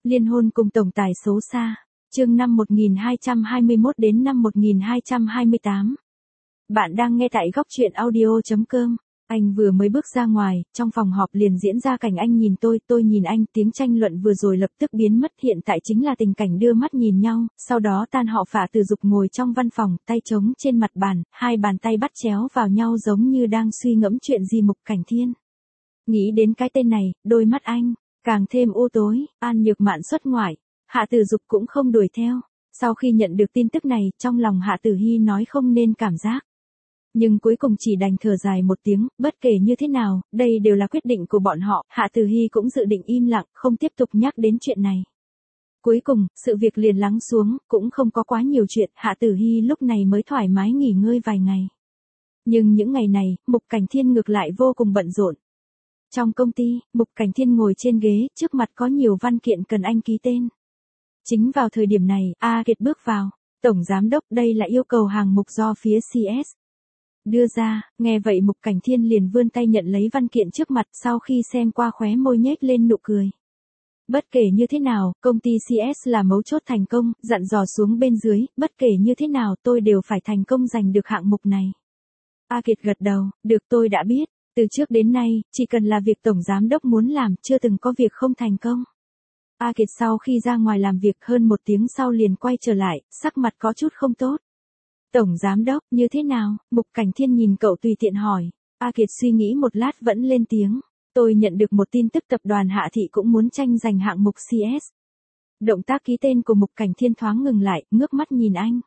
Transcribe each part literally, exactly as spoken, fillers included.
Liên hôn cùng tổng tài xấu xa. Chương năm một nghìn hai trăm hai mươi mốt đến năm một nghìn hai trăm hai mươi tám. Bạn đang nghe tại góc truyện audio chấm com. Anh vừa mới bước ra ngoài, trong phòng họp liền diễn ra cảnh anh nhìn tôi, tôi nhìn anh, tiếng tranh luận vừa rồi lập tức biến mất, hiện tại chính là tình cảnh đưa mắt nhìn nhau, sau đó tan họ Phả Từ Dục ngồi trong văn phòng, tay trống trên mặt bàn, hai bàn tay bắt chéo vào nhau giống như đang suy ngẫm chuyện gì. Mục Cảnh Thiên. Nghĩ đến cái tên này, đôi mắt anh càng thêm u tối. An Nhược Mạn xuất ngoại, Hạ Từ Dục cũng không đuổi theo. Sau khi nhận được tin tức này, trong lòng Hạ Tử Hi nói không nên cảm giác. Nhưng cuối cùng chỉ đành thở dài một tiếng, bất kể như thế nào, đây đều là quyết định của bọn họ, Hạ Tử Hi cũng dự định im lặng, không tiếp tục nhắc đến chuyện này. Cuối cùng, sự việc liền lắng xuống, cũng không có quá nhiều chuyện, Hạ Tử Hi lúc này mới thoải mái nghỉ ngơi vài ngày. Nhưng những ngày này, Mục Cảnh Thiên ngược lại vô cùng bận rộn. Trong công ty, Mục Cảnh Thiên ngồi trên ghế, trước mặt có nhiều văn kiện cần anh ký tên. Chính vào thời điểm này, A Kiệt bước vào. Tổng Giám Đốc, đây là yêu cầu hàng mục do phía xê ét đưa ra. Nghe vậy Mục Cảnh Thiên liền vươn tay nhận lấy văn kiện trước mặt, sau khi xem qua khóe môi nhếch lên nụ cười. Bất kể như thế nào, công ty xê ét là mấu chốt thành công, dặn dò xuống bên dưới, bất kể như thế nào tôi đều phải thành công giành được hạng mục này. A Kiệt gật đầu, được, tôi đã biết. Từ trước đến nay, chỉ cần là việc Tổng Giám Đốc muốn làm, chưa từng có việc không thành công. A Kiệt sau khi ra ngoài làm việc hơn một tiếng sau liền quay trở lại, sắc mặt có chút không tốt. Tổng Giám Đốc, như thế nào? Mục Cảnh Thiên nhìn cậu tùy tiện hỏi. A Kiệt suy nghĩ một lát vẫn lên tiếng. Tôi nhận được một tin tức tập đoàn Hạ Thị cũng muốn tranh giành hạng mục xê ét. Động tác ký tên của Mục Cảnh Thiên thoáng ngừng lại, ngước mắt nhìn anh.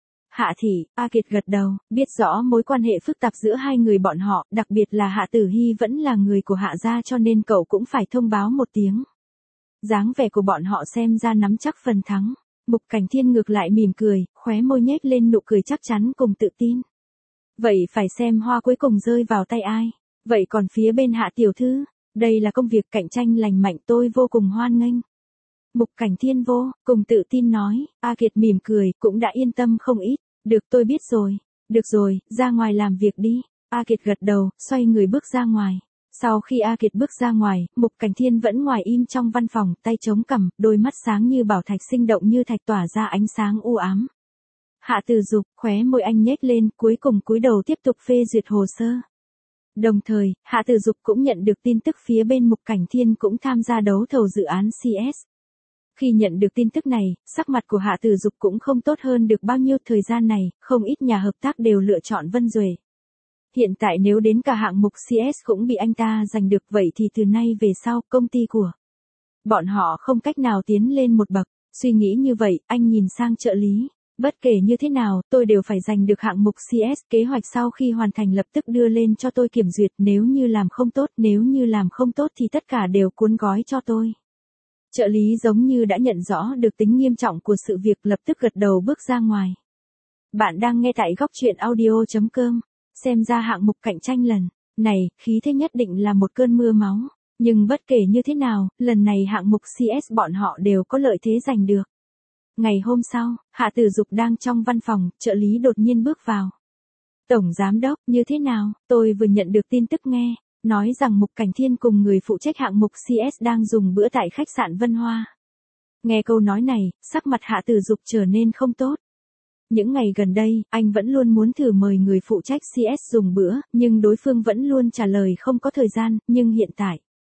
Hạ Thị, A Kiệt gật đầu, biết rõ mối quan hệ phức tạp giữa hai người bọn họ, đặc biệt là Hạ Tử Hi vẫn là người của Hạ gia cho nên cậu cũng phải thông báo một tiếng. Dáng vẻ của bọn họ xem ra nắm chắc phần thắng. Mục Cảnh Thiên ngược lại mỉm cười, khóe môi nhếch lên nụ cười chắc chắn cùng tự tin. Vậy phải xem hoa cuối cùng rơi vào tay ai. Vậy còn phía bên Hạ tiểu thư, đây là công việc cạnh tranh lành mạnh, tôi vô cùng hoan nghênh. Mục Cảnh Thiên vô cùng tự tin nói. A Kiệt mỉm cười, cũng đã yên tâm không ít. Được, tôi biết rồi. Được rồi, ra ngoài làm việc đi. A Kiệt gật đầu, xoay người bước ra ngoài. Sau khi A Kiệt bước ra ngoài, Mục Cảnh Thiên vẫn ngồi im trong văn phòng, tay chống cằm, đôi mắt sáng như bảo thạch, sinh động như thạch, tỏa ra ánh sáng u ám. Hạ Từ Dục, khóe môi anh nhếch lên, cuối cùng cúi đầu tiếp tục phê duyệt hồ sơ. Đồng thời, Hạ Từ Dục cũng nhận được tin tức phía bên Mục Cảnh Thiên cũng tham gia đấu thầu dự án xê ét. Khi nhận được tin tức này, sắc mặt của Hạ Từ Dục cũng không tốt hơn được bao nhiêu. Thời gian này, không ít nhà hợp tác đều lựa chọn Vân Duệ. Hiện tại nếu đến cả hạng mục xê ét cũng bị anh ta giành được, vậy thì từ nay về sau, công ty của bọn họ không cách nào tiến lên một bậc. Suy nghĩ như vậy, anh nhìn sang trợ lý. Bất kể như thế nào, tôi đều phải giành được hạng mục xê ét. Kế hoạch sau khi hoàn thành lập tức đưa lên cho tôi kiểm duyệt. Nếu như làm không tốt, nếu như làm không tốt thì tất cả đều cuốn gói cho tôi. Trợ lý giống như đã nhận rõ được tính nghiêm trọng của sự việc, lập tức gật đầu bước ra ngoài. Bạn đang nghe tại góc truyện audio chấm com. Xem ra hạng mục cạnh tranh lần này, khí thế nhất định là một cơn mưa máu. Nhưng bất kể như thế nào, lần này hạng mục xê ét bọn họ đều có lợi thế giành được. Ngày hôm sau, Hạ Tử Dục đang trong văn phòng, trợ lý đột nhiên bước vào. Tổng Giám Đốc, như thế nào? Tôi vừa nhận được tin tức nghe, nói rằng Mục Cảnh Thiên cùng người phụ trách hạng mục xê ét đang dùng bữa tại khách sạn Vân Hoa. Nghe câu nói này, sắc mặt Hạ Tử Dục trở nên không tốt. Những ngày gần đây, anh vẫn luôn muốn thử mời người phụ trách xê ét dùng bữa, nhưng đối phương vẫn luôn trả lời không có thời gian, nhưng hiện tại.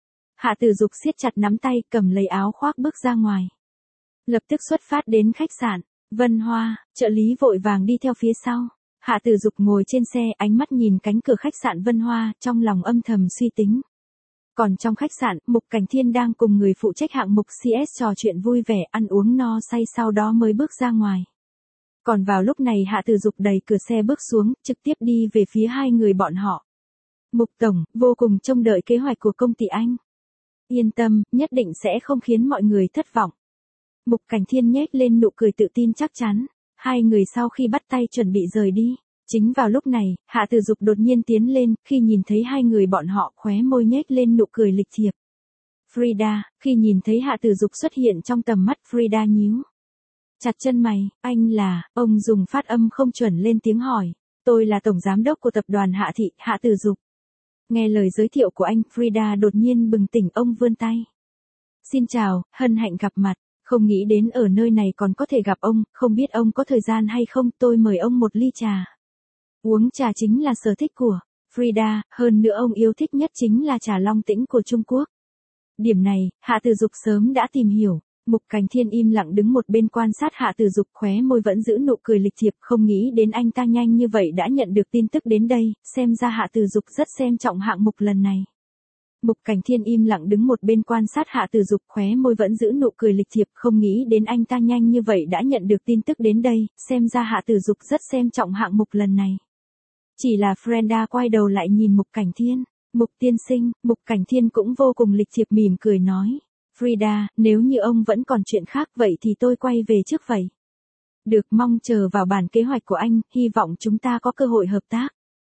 Hạ Tử Dục siết chặt nắm tay, cầm lấy áo khoác bước ra ngoài. Lập tức xuất phát đến khách sạn Vân Hoa, trợ lý vội vàng đi theo phía sau. Hạ Tử Dục ngồi trên xe, ánh mắt nhìn cánh cửa khách sạn Vân Hoa, trong lòng âm thầm suy tính. Còn trong khách sạn, Mục Cảnh Thiên đang cùng người phụ trách hạng mục xê ét trò chuyện vui vẻ, ăn uống no say, sau đó mới bước ra ngoài. Còn vào lúc này Hạ Tử Dục đẩy cửa xe bước xuống, trực tiếp đi về phía hai người bọn họ. Mục Tổng, vô cùng trông đợi kế hoạch của công ty anh. Yên tâm, nhất định sẽ không khiến mọi người thất vọng. Mục Cảnh Thiên nhếch lên nụ cười tự tin chắc chắn. Hai người sau khi bắt tay chuẩn bị rời đi. Chính vào lúc này, Hạ Tử Dục đột nhiên tiến lên, khi nhìn thấy hai người bọn họ, khóe môi nhếch lên nụ cười lịch thiệp. Frida, khi nhìn thấy Hạ Tử Dục xuất hiện trong tầm mắt, Frida nhíu chặt chân mày. Anh là, ông dùng phát âm không chuẩn lên tiếng hỏi. Tôi là Tổng Giám Đốc của tập đoàn Hạ Thị, Hạ Tử Dục. Nghe lời giới thiệu của anh, Frida đột nhiên bừng tỉnh, ông vươn tay. Xin chào, hân hạnh gặp mặt. Không nghĩ đến ở nơi này còn có thể gặp ông, không biết ông có thời gian hay không, tôi mời ông một ly trà. Uống trà chính là sở thích của Frida, hơn nữa ông yêu thích nhất chính là trà Long Tĩnh của Trung Quốc. Điểm này, Hạ Tử Dục sớm đã tìm hiểu. Mục Cảnh Thiên im lặng đứng một bên quan sát Hạ Tử Dục, khóe môi vẫn giữ nụ cười lịch thiệp, không nghĩ đến anh ta nhanh như vậy đã nhận được tin tức đến đây, xem ra Hạ Tử Dục rất xem trọng hạng mục lần này. Mục Cảnh Thiên im lặng đứng một bên quan sát Hạ Tử Dục, khóe môi vẫn giữ nụ cười lịch thiệp, không nghĩ đến anh ta nhanh như vậy đã nhận được tin tức đến đây, xem ra Hạ Tử Dục rất xem trọng hạng mục lần này. Chỉ là Frida quay đầu lại nhìn Mục Cảnh Thiên. Mục tiên sinh, Mục Cảnh Thiên cũng vô cùng lịch thiệp mỉm cười nói. Frida, nếu như ông vẫn còn chuyện khác vậy thì tôi quay về trước vậy. Được, mong chờ vào bản kế hoạch của anh, hy vọng chúng ta có cơ hội hợp tác.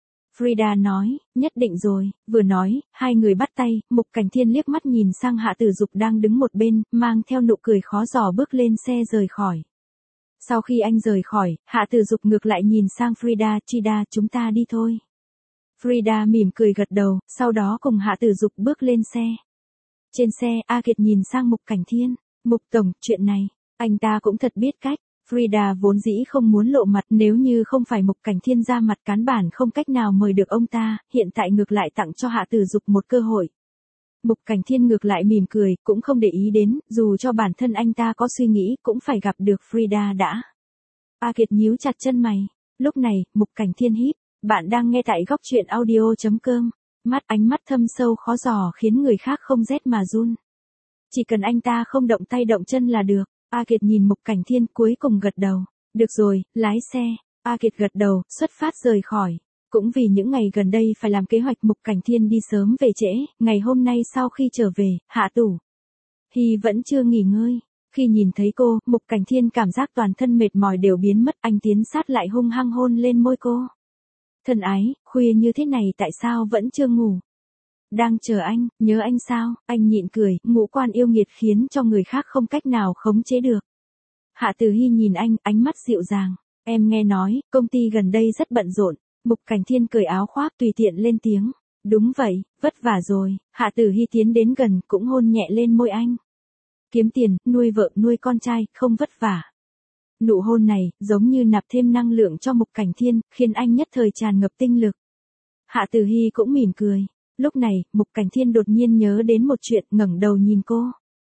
Frida nói, nhất định rồi, vừa nói, hai người bắt tay, Mục Cảnh Thiên liếc mắt nhìn sang Hạ Tử Dục đang đứng một bên, mang theo nụ cười khó giò bước lên xe rời khỏi. Sau khi anh rời khỏi, Hạ Tử Dục ngược lại nhìn sang Frida, Frida, chúng ta đi thôi. Frida mỉm cười gật đầu, sau đó cùng Hạ Tử Dục bước lên xe. Trên xe, A Kiệt nhìn sang Mục Cảnh Thiên, Mục Tổng, chuyện này, anh ta cũng thật biết cách. Frida vốn dĩ không muốn lộ mặt, nếu như không phải Mục Cảnh Thiên ra mặt cán bản không cách nào mời được ông ta, hiện tại ngược lại tặng cho Hạ Tử Dục một cơ hội. Mục Cảnh Thiên ngược lại mỉm cười, cũng không để ý đến, dù cho bản thân anh ta có suy nghĩ cũng phải gặp được Frida đã. A Kiệt nhíu chặt chân mày. Lúc này, Mục Cảnh Thiên hít, bạn đang nghe tại góc truyện audio chấm com. Mắt ánh mắt thâm sâu khó dò khiến người khác không rét mà run. Chỉ cần anh ta không động tay động chân là được. A Kiệt nhìn Mục Cảnh Thiên cuối cùng gật đầu. Được rồi, lái xe. A Kiệt gật đầu, xuất phát rời khỏi. Cũng vì những ngày gần đây phải làm kế hoạch, Mục Cảnh Thiên đi sớm về trễ, ngày hôm nay sau khi trở về, Hạ Tử Hi vẫn chưa nghỉ ngơi. Khi nhìn thấy cô, Mục Cảnh Thiên cảm giác toàn thân mệt mỏi đều biến mất, anh tiến sát lại hung hăng hôn lên môi cô. Thân ái, khuya như thế này tại sao vẫn chưa ngủ? Đang chờ anh, nhớ anh sao? Anh nhịn cười, ngũ quan yêu nghiệt khiến cho người khác không cách nào khống chế được. Hạ Tử Hi nhìn anh, ánh mắt dịu dàng. Em nghe nói, công ty gần đây rất bận rộn. Mục Cảnh Thiên cởi áo khoác tùy tiện lên tiếng. Đúng vậy, vất vả rồi. Hạ Tử Hi tiến đến gần, cũng hôn nhẹ lên môi anh. Kiếm tiền, nuôi vợ, nuôi con trai, không vất vả. Nụ hôn này, giống như nạp thêm năng lượng cho Mục Cảnh Thiên, khiến anh nhất thời tràn ngập tinh lực. Hạ Tử Hi cũng mỉm cười. Lúc này, Mục Cảnh Thiên đột nhiên nhớ đến một chuyện, ngẩng đầu nhìn cô.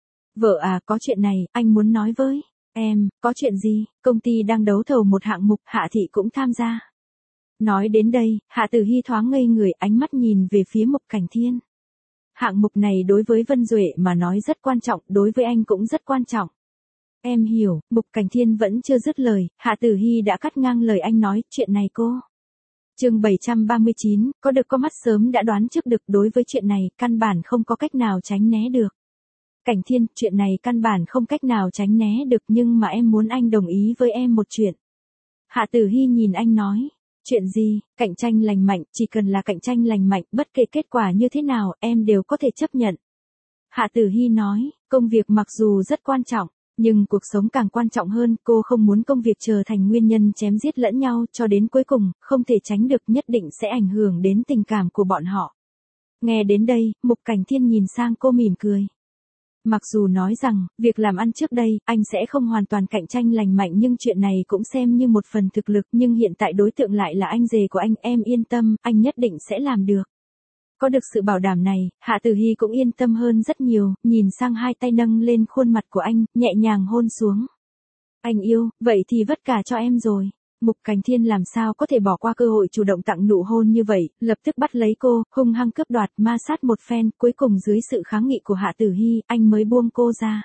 Vợ à, có chuyện này, anh muốn nói với em. Có chuyện gì? Công ty đang đấu thầu một hạng mục, Hạ Thị cũng tham gia. Nói đến đây, Hạ Tử Hi thoáng ngây người, ánh mắt nhìn về phía Mục Cảnh Thiên. Hạng mục này đối với Vân Duệ mà nói rất quan trọng, đối với anh cũng rất quan trọng. Em hiểu. Mục Cảnh Thiên vẫn chưa dứt lời, Hạ Tử Hi đã cắt ngang lời anh nói, chuyện này cô. Chương bảy trăm ba mươi chín, có được có mắt sớm đã đoán trước được, đối với chuyện này, căn bản không có cách nào tránh né được. Cảnh Thiên, chuyện này căn bản không cách nào tránh né được, nhưng mà em muốn anh đồng ý với em một chuyện. Hạ Tử Hi nhìn anh nói. Chuyện gì? Cạnh tranh lành mạnh, chỉ cần là cạnh tranh lành mạnh, bất kể kết quả như thế nào, em đều có thể chấp nhận. Hạ Tử Hi nói, công việc mặc dù rất quan trọng, nhưng cuộc sống càng quan trọng hơn, cô không muốn công việc trở thành nguyên nhân chém giết lẫn nhau, cho đến cuối cùng, không thể tránh được, nhất định sẽ ảnh hưởng đến tình cảm của bọn họ. Nghe đến đây, Mục Cảnh Thiên nhìn sang cô mỉm cười. Mặc dù nói rằng, việc làm ăn trước đây, anh sẽ không hoàn toàn cạnh tranh lành mạnh, nhưng chuyện này cũng xem như một phần thực lực, nhưng hiện tại đối tượng lại là anh rể của anh, em yên tâm, anh nhất định sẽ làm được. Có được sự bảo đảm này, Hạ Tử Hi cũng yên tâm hơn rất nhiều, nhìn sang hai tay nâng lên khuôn mặt của anh, nhẹ nhàng hôn xuống. Anh yêu, vậy thì vất cả cho em rồi. Mục Cảnh Thiên làm sao có thể bỏ qua cơ hội chủ động tặng nụ hôn như vậy, lập tức bắt lấy cô, hung hăng cướp đoạt, ma sát một phen, cuối cùng dưới sự kháng nghị của Hạ Tử Hi, anh mới buông cô ra.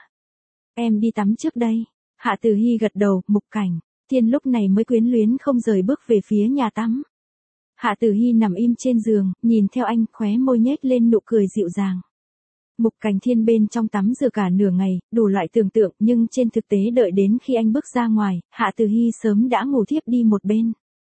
Em đi tắm trước đây. Hạ Tử Hi gật đầu, Mục Cảnh Thiên lúc này mới quyến luyến không rời bước về phía nhà tắm. Hạ Tử Hi nằm im trên giường, nhìn theo anh, khóe môi nhếch lên nụ cười dịu dàng. Mục Cảnh Thiên bên trong tắm rửa cả nửa ngày, đủ loại tưởng tượng, nhưng trên thực tế đợi đến khi anh bước ra ngoài, Hạ Tử Hi sớm đã ngủ thiếp đi một bên.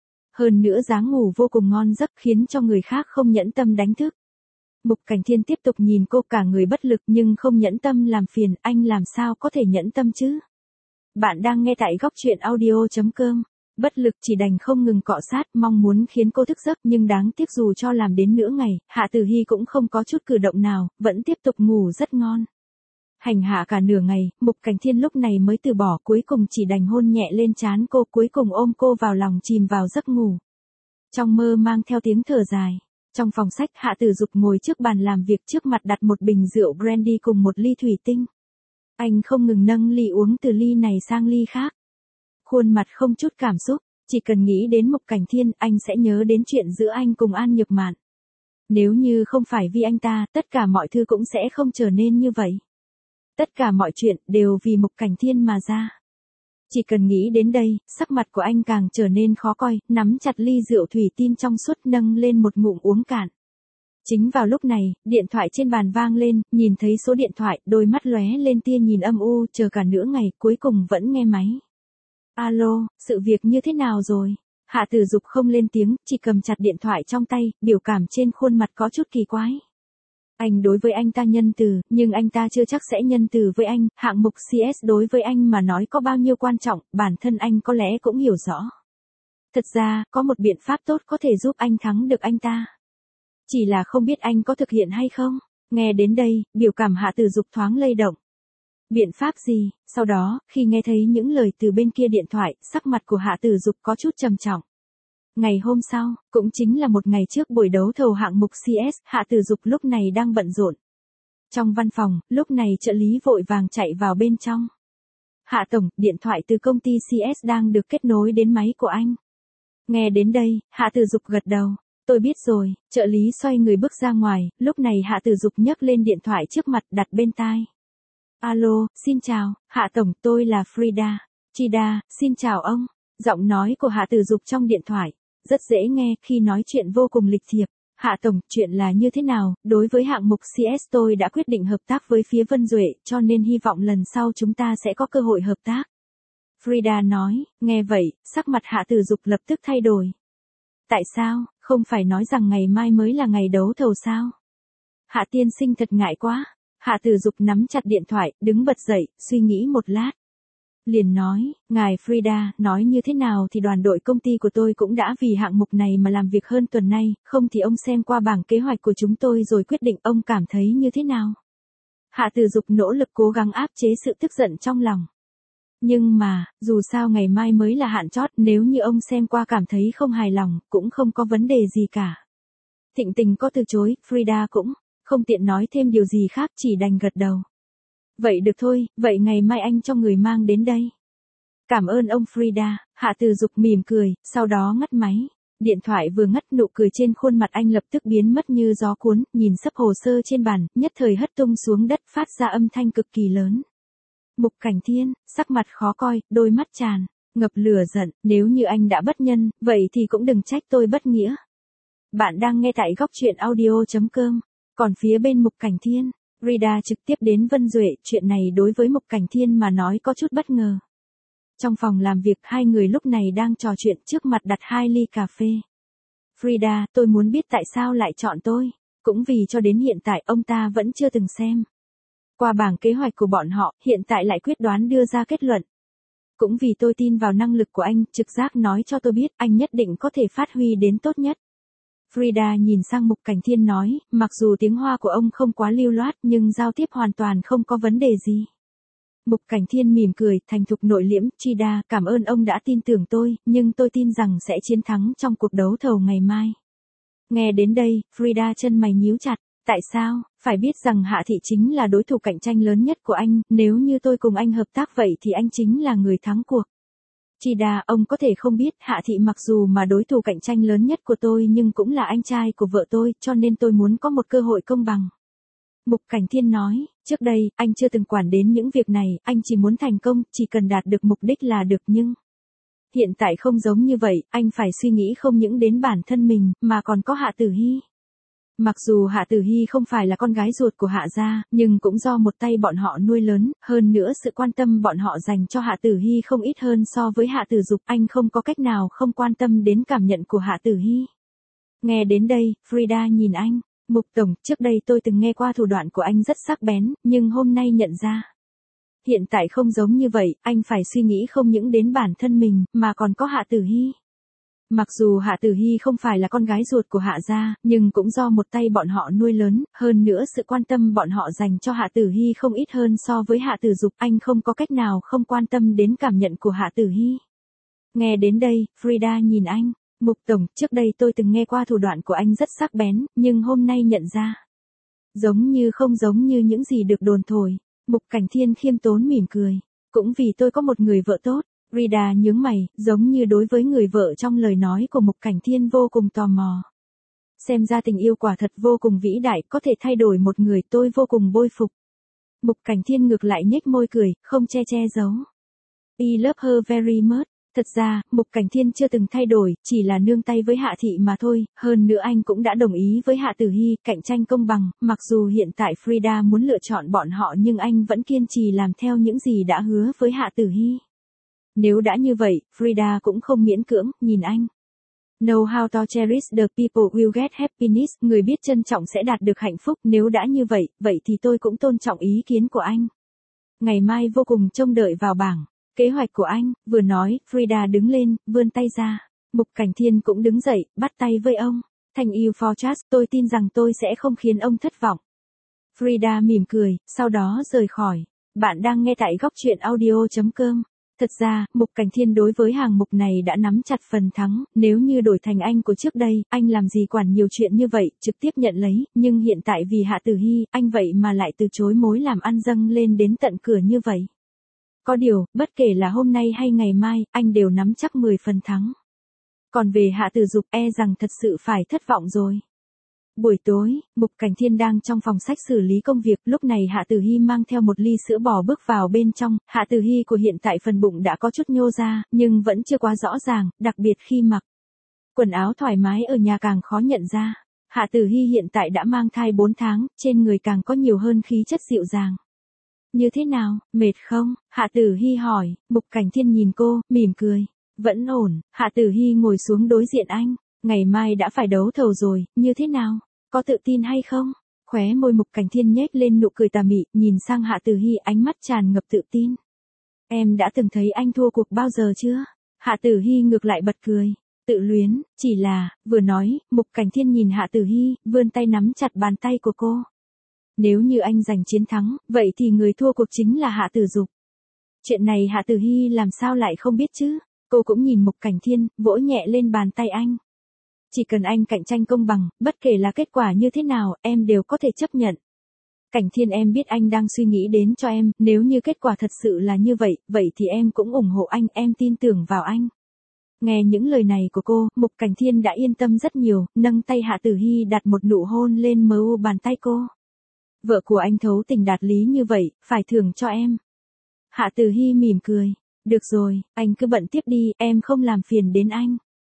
Hơn nữa dáng ngủ vô cùng ngon giấc, khiến cho người khác không nhẫn tâm đánh thức. Mục Cảnh Thiên tiếp tục nhìn cô, cả người bất lực nhưng không nhẫn tâm làm phiền, anh làm sao có thể nhẫn tâm chứ? Bạn đang nghe tại góc truyện audio chấm com. Bất lực chỉ đành không ngừng cọ sát, mong muốn khiến cô thức giấc, nhưng đáng tiếc dù cho làm đến nửa ngày, Hạ Tử Hi cũng không có chút cử động nào, vẫn tiếp tục ngủ rất ngon. Hành hạ cả nửa ngày, Mục Cảnh Thiên lúc này mới từ bỏ, cuối cùng chỉ đành hôn nhẹ lên trán cô, cuối cùng ôm cô vào lòng chìm vào giấc ngủ. Trong mơ mang theo tiếng thở dài. Trong phòng sách, Hạ Tử Dục ngồi trước bàn làm việc, trước mặt đặt một bình rượu brandy cùng một ly thủy tinh. Anh không ngừng nâng ly uống từ ly này sang ly khác. Khuôn mặt không chút cảm xúc, chỉ cần nghĩ đến Mục Cảnh Thiên, anh sẽ nhớ đến chuyện giữa anh cùng An Nhược Mạn. Nếu như không phải vì anh ta, tất cả mọi thứ cũng sẽ không trở nên như vậy. Tất cả mọi chuyện đều vì Mục Cảnh Thiên mà ra. Chỉ cần nghĩ đến đây, sắc mặt của anh càng trở nên khó coi, nắm chặt ly rượu thủy tinh trong suốt, nâng lên một ngụm uống cạn. Chính vào lúc này, điện thoại trên bàn vang lên, nhìn thấy số điện thoại, đôi mắt lóe lên tia nhìn âm u, chờ cả nửa ngày, cuối cùng vẫn nghe máy. Alo, sự việc như thế nào rồi? Hạ Tử Dục không lên tiếng, chỉ cầm chặt điện thoại trong tay, biểu cảm trên khuôn mặt có chút kỳ quái. Anh đối với anh ta nhân từ, nhưng anh ta chưa chắc sẽ nhân từ với anh, hạng mục xê ét đối với anh mà nói có bao nhiêu quan trọng, bản thân anh có lẽ cũng hiểu rõ. Thật ra, có một biện pháp tốt có thể giúp anh thắng được anh ta. Chỉ là không biết anh có thực hiện hay không. Nghe đến đây, biểu cảm Hạ Tử Dục thoáng lay động. Biện pháp gì? Sau đó, khi nghe thấy những lời từ bên kia điện thoại, sắc mặt của Hạ Tử Dục có chút trầm trọng. Ngày hôm sau, cũng chính là một ngày trước buổi đấu thầu hạng mục xê ét, Hạ Tử Dục lúc này đang bận rộn. Trong văn phòng, lúc này trợ lý vội vàng chạy vào bên trong. Hạ tổng, điện thoại từ công ty xê ét đang được kết nối đến máy của anh. Nghe đến đây, Hạ Tử Dục gật đầu. Tôi biết rồi, trợ lý xoay người bước ra ngoài, lúc này Hạ Tử Dục nhấc lên điện thoại trước mặt đặt bên tai. Alo, xin chào, Hạ tổng, tôi là Frida. Chida, xin chào ông. Giọng nói của Hạ Tử Dục trong điện thoại rất dễ nghe, khi nói chuyện vô cùng lịch thiệp. Hạ tổng, chuyện là như thế nào? Đối với hạng mục xê ét tôi đã quyết định hợp tác với phía Vân Duệ, cho nên hy vọng lần sau chúng ta sẽ có cơ hội hợp tác. Frida nói. Nghe vậy, sắc mặt Hạ Tử Dục lập tức thay đổi. Tại sao? Không phải nói rằng ngày mai mới là ngày đấu thầu sao? Hạ tiên sinh thật ngại quá. Hạ Tử Dục nắm chặt điện thoại, đứng bật dậy, suy nghĩ một lát. Liền nói, ngài Frida, nói như thế nào thì đoàn đội công ty của tôi cũng đã vì hạng mục này mà làm việc hơn tuần nay, không thì ông xem qua bảng kế hoạch của chúng tôi rồi quyết định, ông cảm thấy như thế nào? Hạ Tử Dục nỗ lực cố gắng áp chế sự tức giận trong lòng. Nhưng mà, dù sao ngày mai mới là hạn chót, nếu như ông xem qua cảm thấy không hài lòng, cũng không có vấn đề gì cả. Thịnh Tình có từ chối, Frida cũng không tiện nói thêm điều gì khác, chỉ đành gật đầu. Vậy được thôi, vậy ngày mai anh cho người mang đến đây. Cảm ơn ông Frida, Hạ Tử Dục mỉm cười, sau đó ngắt máy. Điện thoại vừa ngắt, nụ cười trên khuôn mặt anh lập tức biến mất như gió cuốn, nhìn sấp hồ sơ trên bàn, nhất thời hất tung xuống đất, phát ra âm thanh cực kỳ lớn. Mục Cảnh Thiên, sắc mặt khó coi, đôi mắt tràn ngập lửa giận, nếu như anh đã bất nhân, vậy thì cũng đừng trách tôi bất nghĩa. Bạn đang nghe tại góc truyện audio chấm com. Còn phía bên Mục Cảnh Thiên, Frida trực tiếp đến Vân Duệ, chuyện này đối với Mục Cảnh Thiên mà nói có chút bất ngờ. Trong phòng làm việc, hai người lúc này đang trò chuyện, trước mặt đặt hai ly cà phê. Frida, tôi muốn biết tại sao lại chọn tôi, cũng vì cho đến hiện tại ông ta vẫn chưa từng xem qua bảng kế hoạch của bọn họ, hiện tại lại quyết đoán đưa ra kết luận. Cũng vì tôi tin vào năng lực của anh, trực giác nói cho tôi biết anh nhất định có thể phát huy đến tốt nhất. Frida nhìn sang Mục Cảnh Thiên nói, mặc dù tiếng Hoa của ông không quá lưu loát nhưng giao tiếp hoàn toàn không có vấn đề gì. Mục Cảnh Thiên mỉm cười, thành thục nội liễm, Chida, cảm ơn ông đã tin tưởng tôi, nhưng tôi tin rằng sẽ chiến thắng trong cuộc đấu thầu ngày mai. Nghe đến đây, Frida chân mày nhíu chặt, tại sao? Phải biết rằng Hạ Thị chính là đối thủ cạnh tranh lớn nhất của anh, nếu như tôi cùng anh hợp tác vậy thì anh chính là người thắng cuộc. Chida, ông có thể không biết, Hạ Thị mặc dù mà đối thủ cạnh tranh lớn nhất của tôi nhưng cũng là anh trai của vợ tôi, cho nên tôi muốn có một cơ hội công bằng. Mục Cảnh Thiên nói, trước đây, anh chưa từng quản đến những việc này, anh chỉ muốn thành công, chỉ cần đạt được mục đích là được, nhưng hiện tại không giống như vậy, anh phải suy nghĩ không những đến bản thân mình, mà còn có Hạ Tử Hy. Mặc dù Hạ Tử Hy không phải là con gái ruột của Hạ gia, nhưng cũng do một tay bọn họ nuôi lớn, hơn nữa sự quan tâm bọn họ dành cho Hạ Tử Hy không ít hơn so với Hạ Tử Dục, anh không có cách nào không quan tâm đến cảm nhận của Hạ Tử Hy. Nghe đến đây, Frida nhìn anh, Mục Tổng, trước đây tôi từng nghe qua thủ đoạn của anh rất sắc bén, nhưng hôm nay nhận ra. Hiện tại không giống như vậy, anh phải suy nghĩ không những đến bản thân mình, mà còn có Hạ Tử Hy. Mặc dù Hạ Tử Hy không phải là con gái ruột của Hạ gia, nhưng cũng do một tay bọn họ nuôi lớn, hơn nữa sự quan tâm bọn họ dành cho Hạ Tử Hy không ít hơn so với Hạ Tử Dục, anh không có cách nào không quan tâm đến cảm nhận của Hạ Tử Hy. Nghe đến đây, Frida nhìn anh, Mục Tổng, trước đây tôi từng nghe qua thủ đoạn của anh rất sắc bén, nhưng hôm nay nhận ra. Giống như không giống như những gì được đồn thổi. Mục Cảnh Thiên khiêm tốn mỉm cười. Cũng vì tôi có một người vợ tốt. Frida nhướng mày, giống như đối với người vợ trong lời nói của Mục Cảnh Thiên vô cùng tò mò. Xem ra tình yêu quả thật vô cùng vĩ đại, có thể thay đổi một người, tôi vô cùng bội phục. Mục Cảnh Thiên ngược lại nhếch môi cười, không che che giấu. I love her very much. Thật ra, Mục Cảnh Thiên chưa từng thay đổi, chỉ là nương tay với Hạ Thị mà thôi, hơn nữa anh cũng đã đồng ý với Hạ Tử Hy, cạnh tranh công bằng, mặc dù hiện tại Frida muốn lựa chọn bọn họ nhưng anh vẫn kiên trì làm theo những gì đã hứa với Hạ Tử Hy. Nếu đã như vậy, Frida cũng không miễn cưỡng, nhìn anh. Know how to cherish the people will get happiness, người biết trân trọng sẽ đạt được hạnh phúc, nếu đã như vậy, vậy thì tôi cũng tôn trọng ý kiến của anh. Ngày mai vô cùng trông đợi vào bảng. Kế hoạch của anh, vừa nói, Frida đứng lên, vươn tay ra. Mục Cảnh Thiên cũng đứng dậy, bắt tay với ông. Thank you for trust, tôi tin rằng tôi sẽ không khiến ông thất vọng. Frida mỉm cười, sau đó rời khỏi. Bạn đang nghe tại góc truyện audio chấm com. Thật ra, Mục Cảnh Thiên đối với hàng mục này đã nắm chặt phần thắng, nếu như đổi thành anh của trước đây, anh làm gì quản nhiều chuyện như vậy, trực tiếp nhận lấy, nhưng hiện tại vì Hạ Tử Hy, anh vậy mà lại từ chối mối làm ăn dâng lên đến tận cửa như vậy. Có điều, bất kể là hôm nay hay ngày mai, anh đều nắm chắc mười phần thắng. Còn về Hạ Tử Dục e rằng thật sự phải thất vọng rồi. Buổi tối, Mục Cảnh Thiên đang trong phòng sách xử lý công việc, lúc này Hạ Tử Hy mang theo một ly sữa bò bước vào bên trong, Hạ Tử Hy của hiện tại phần bụng đã có chút nhô ra, nhưng vẫn chưa quá rõ ràng, đặc biệt khi mặc quần áo thoải mái ở nhà càng khó nhận ra. Hạ Tử Hy hiện tại đã mang thai bốn tháng, trên người càng có nhiều hơn khí chất dịu dàng. Như thế nào, mệt không? Hạ Tử Hy hỏi, Mục Cảnh Thiên nhìn cô, mỉm cười. Vẫn ổn, Hạ Tử Hy ngồi xuống đối diện anh. Ngày mai đã phải đấu thầu rồi, như thế nào? Có tự tin hay không? Khóe môi Mục Cảnh Thiên nhếch lên nụ cười tà mị, nhìn sang Hạ Tử Hy ánh mắt tràn ngập tự tin. Em đã từng thấy anh thua cuộc bao giờ chưa? Hạ Tử Hy ngược lại bật cười. Tự luyến, chỉ là, vừa nói, Mục Cảnh Thiên nhìn Hạ Tử Hy, vươn tay nắm chặt bàn tay của cô. Nếu như anh giành chiến thắng, vậy thì người thua cuộc chính là Hạ Tử Dục. Chuyện này Hạ Tử Hy làm sao lại không biết chứ? Cô cũng nhìn Mục Cảnh Thiên, vỗ nhẹ lên bàn tay anh. Chỉ cần anh cạnh tranh công bằng, bất kể là kết quả như thế nào, em đều có thể chấp nhận. Cảnh Thiên, em biết anh đang suy nghĩ đến cho em, nếu như kết quả thật sự là như vậy, vậy thì em cũng ủng hộ anh, em tin tưởng vào anh. Nghe những lời này của cô, Mục Cảnh Thiên đã yên tâm rất nhiều, nâng tay Hạ Tử Hy đặt một nụ hôn lên mờ u bàn tay cô. Vợ của anh thấu tình đạt lý như vậy, phải thưởng cho em. Hạ Tử Hy mỉm cười. Được rồi, anh cứ bận tiếp đi, em không làm phiền đến anh.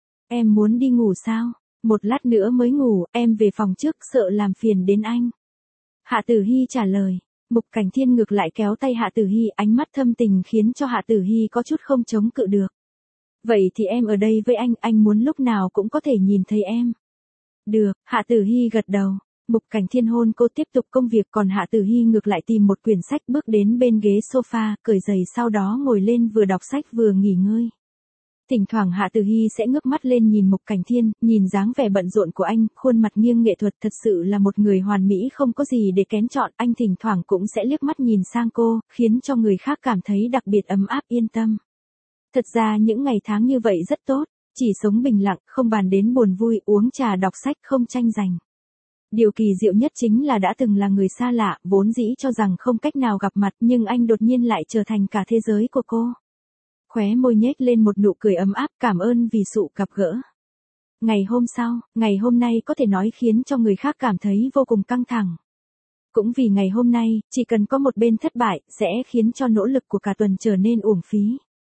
Em muốn đi ngủ sao? Một lát nữa mới ngủ, em về phòng trước, sợ làm phiền đến anh. Hạ Tử Hy trả lời. Mục Cảnh Thiên ngược lại kéo tay Hạ Tử Hy, ánh mắt thâm tình khiến cho Hạ Tử Hy có chút không chống cự được. Vậy thì em ở đây với anh, anh muốn lúc nào cũng có thể nhìn thấy em. Được, Hạ Tử Hy gật đầu. Mục Cảnh Thiên hôn cô tiếp tục công việc, còn Hạ Tử Hy ngược lại tìm một quyển sách, bước đến bên ghế sofa, cởi giày sau đó ngồi lên vừa đọc sách vừa nghỉ ngơi. Thỉnh thoảng Hạ Tử Hy sẽ ngước mắt lên nhìn Mục Cảnh Thiên, nhìn dáng vẻ bận rộn của anh, khuôn mặt nghiêng nghệ thuật, thật sự là một người hoàn mỹ không có gì để kén chọn, anh thỉnh thoảng cũng sẽ liếc mắt nhìn sang cô, khiến cho người khác cảm thấy đặc biệt ấm áp yên tâm. Thật ra những ngày tháng như vậy rất tốt, chỉ sống bình lặng, không bàn đến buồn vui, uống trà đọc sách, không tranh giành. Điều kỳ diệu nhất chính là đã từng là người xa lạ, vốn dĩ cho rằng không cách nào gặp mặt, nhưng anh đột nhiên lại trở thành cả thế giới của cô. Khóe môi nhếch lên một nụ cười ấm áp, cảm ơn vì sự gặp gỡ. Ngày hôm sau, ngày hôm nay có thể nói khiến cho người khác cảm thấy vô cùng căng thẳng. Cũng vì ngày hôm nay, chỉ cần có một bên thất bại, sẽ khiến cho nỗ lực của cả tuần trở nên uổng phí.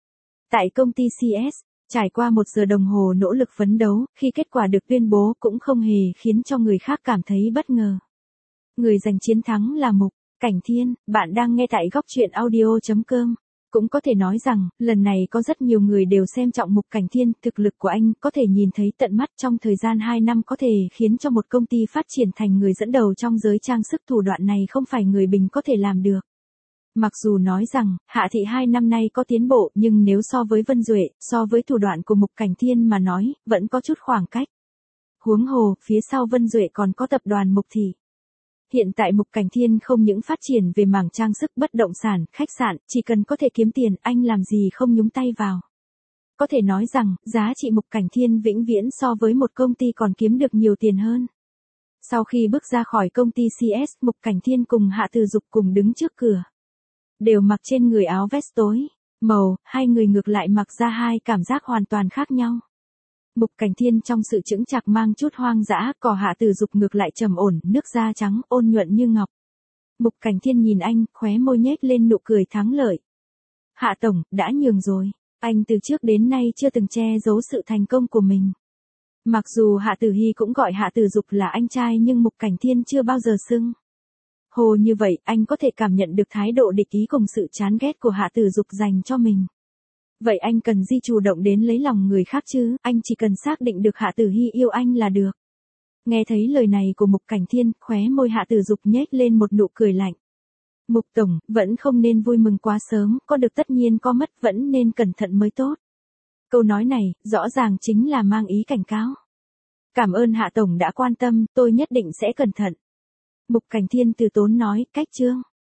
Tại công ty xê ét, trải qua một giờ đồng hồ nỗ lực phấn đấu, khi kết quả được tuyên bố cũng không hề khiến cho người khác cảm thấy bất ngờ. Người giành chiến thắng là Mục Cảnh Thiên, bạn đang nghe tại góc truyện audio chấm com. Cũng có thể nói rằng, lần này có rất nhiều người đều xem trọng Mục Cảnh Thiên, thực lực của anh có thể nhìn thấy tận mắt, trong thời gian hai năm có thể khiến cho một công ty phát triển thành người dẫn đầu trong giới trang sức, thủ đoạn này không phải người bình có thể làm được. Mặc dù nói rằng, Hạ Thị hai năm nay có tiến bộ, nhưng nếu so với Vân Duệ, so với thủ đoạn của Mục Cảnh Thiên mà nói, vẫn có chút khoảng cách. Huống hồ, phía sau Vân Duệ còn có tập đoàn Mục Thị. Hiện tại Mục Cảnh Thiên không những phát triển về mảng trang sức, bất động sản, khách sạn, chỉ cần có thể kiếm tiền, anh làm gì không nhúng tay vào. Có thể nói rằng, giá trị Mục Cảnh Thiên vĩnh viễn so với một công ty còn kiếm được nhiều tiền hơn. Sau khi bước ra khỏi công ty xê ét, Mục Cảnh Thiên cùng Hạ Từ Dục cùng đứng trước cửa. Đều mặc trên người áo vest tối, màu, hai người ngược lại mặc ra hai cảm giác hoàn toàn khác nhau. Mục Cảnh Thiên trong sự chững chạc mang chút hoang dã, còn Hạ Từ Dục ngược lại trầm ổn, nước da trắng, ôn nhuận như ngọc. Mục Cảnh Thiên nhìn anh, khóe môi nhếch lên nụ cười thắng lợi. Hạ tổng, đã nhường rồi, anh từ trước đến nay chưa từng che giấu sự thành công của mình. Mặc dù Hạ Tử Hy cũng gọi Hạ Từ Dục là anh trai nhưng Mục Cảnh Thiên chưa bao giờ xưng hồ như vậy, anh có thể cảm nhận được thái độ địch ý cùng sự chán ghét của Hạ Tử Dục dành cho mình. Vậy anh cần gì chủ động đến lấy lòng người khác chứ, anh chỉ cần xác định được Hạ Tử Hy yêu anh là được. Nghe thấy lời này của Mục Cảnh Thiên, khóe môi Hạ Tử Dục nhếch lên một nụ cười lạnh. Mục tổng, vẫn không nên vui mừng quá sớm, có được tất nhiên có mất, vẫn nên cẩn thận mới tốt. Câu nói này, rõ ràng chính là mang ý cảnh cáo. Cảm ơn Hạ tổng đã quan tâm, tôi nhất định sẽ cẩn thận. Mục Cảnh Thiên từ tốn nói, cách chương.